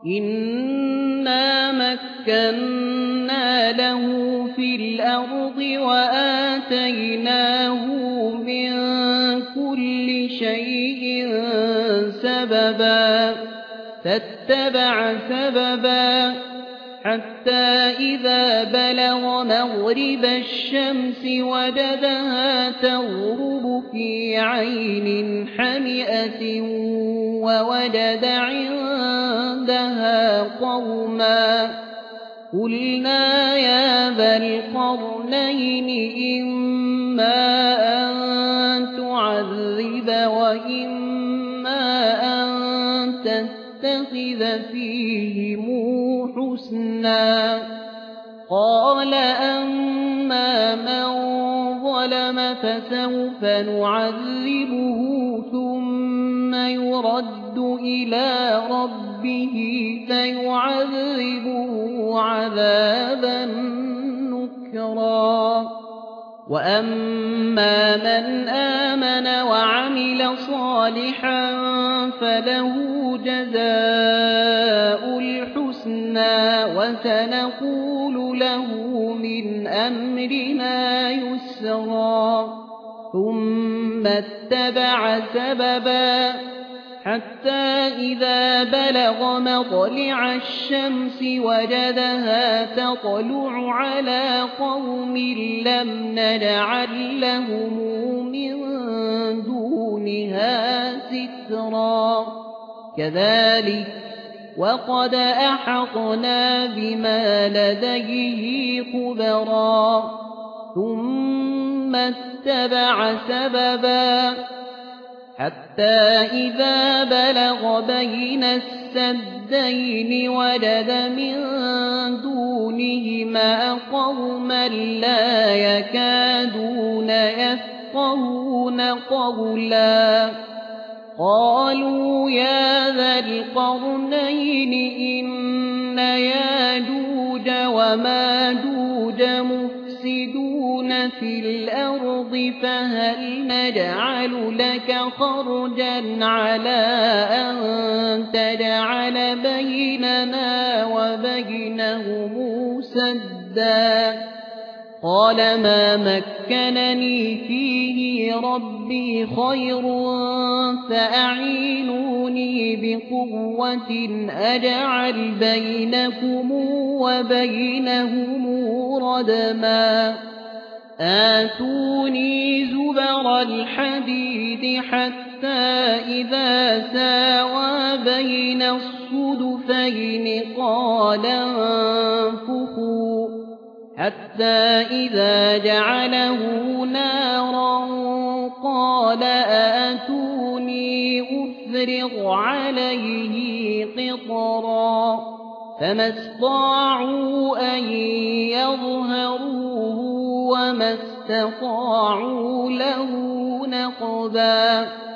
إِنَّا مَكَّنَّا لَهُ فِي الْأَرْضِ وَآتَيْنَاهُ مِن كُلِّ شَيْءٍ سَبَبًا فَاتَّبَعَ سَبَبًا حَتَّىٰ إِذَا بَلَغَ مَغْرِبَ الشَّمْسِ وَجَدَهَا تَغْرُبُ فِي عَيْنٍ حَمِئَةٍ وَوَجَدَ عِندَهَا قَوْمًا قُلْنَا يَا ذَا الْقَرْنَيْنِ إِمَّا أَن تُعَذِّبَ وَإِمَّا أَن تَتَّخِذَ فِيهِمْ حُسْنًا قَالَ أَمَّا مَن ظَلَمَ فَسَوْفَ نُعَذِّبُهُ ثُمَّ يُرَدُّ إِلَىٰ رَبِّهِ فَيُعَذِّبُهُ عَذَابًا نُّكْرًا وَأَمَّا مَنْ آمَنَ وَعَمِلَ صَالِحًا فَلَهُ جَزَاءُ الْحُسْنَىٰ وَسَنَقُولُ لَهُ مِنْ أَمْرِنَا يُسْرًا ثُمَّ اتَّبَعَ سَبَبًا حَتَّىٰ إِذَا بَلَغَ مَطْلِعَ الشَّمْسِ وَجَدَهَا تَطْلُعُ عَلَىٰ قَوْمٍ لَّمْ نَجْعَل لَّهُم مِّن دُونِهَا سِتْرًا كَذَٰلِكَ وَقَدْ أَحَطْنَا بِمَا لَدَيْهِ خُبْرًا ثُمَّ اتَّبَعَ سَبَبًا حَتَّىٰ إِذَا بَلَغَ بَيْنَ السَّدَّيْنِ وَجَدَ مِن دُونِهِمَا قَوْمًا لَّا يَكَادُونَ يَفْقَهُونَ قَوْلًا قَالُوا يَا ذَا الْقَرْنَيْنِ إِنَّ يَأْجُوجَ وَمَأْجُوجَ مُفْسِدُونَ فِي الْأَرْضِ فَهَلْ نَجْعَلُ لَكَ خَرْجًا عَلَىٰ أَن تَجْعَلَ بَيْنَنَا وَبَيْنَهُمْ سَدًّا قَالَ مَا مَكَّنَنِي فِيهِ رَبِّي خَيْرٌ فَأَعِينُونِي بِقُوَّةٍ أَجْعَلْ بَيْنَكُمْ وَبَيْنَهُمْ رَدْمًا آتُونِي زُبَرَ الْحَدِيدِ حَتَّىٰ إِذَا سَاوَىٰ بَيْنَ الصُّدُفَيْنِ قَالَ انفُخُوا حَتَّىٰ إِذَا جَعَلَهُ نَارًا قَالَ آتُونِي أُفْرِغْ عَلَيْهِ قِطْرًا فَمَا اسْطَاعُوا أَن يَظْهَرُوهُ وَمَا اسْتَطَاعُوا لَهُ نَقْبًا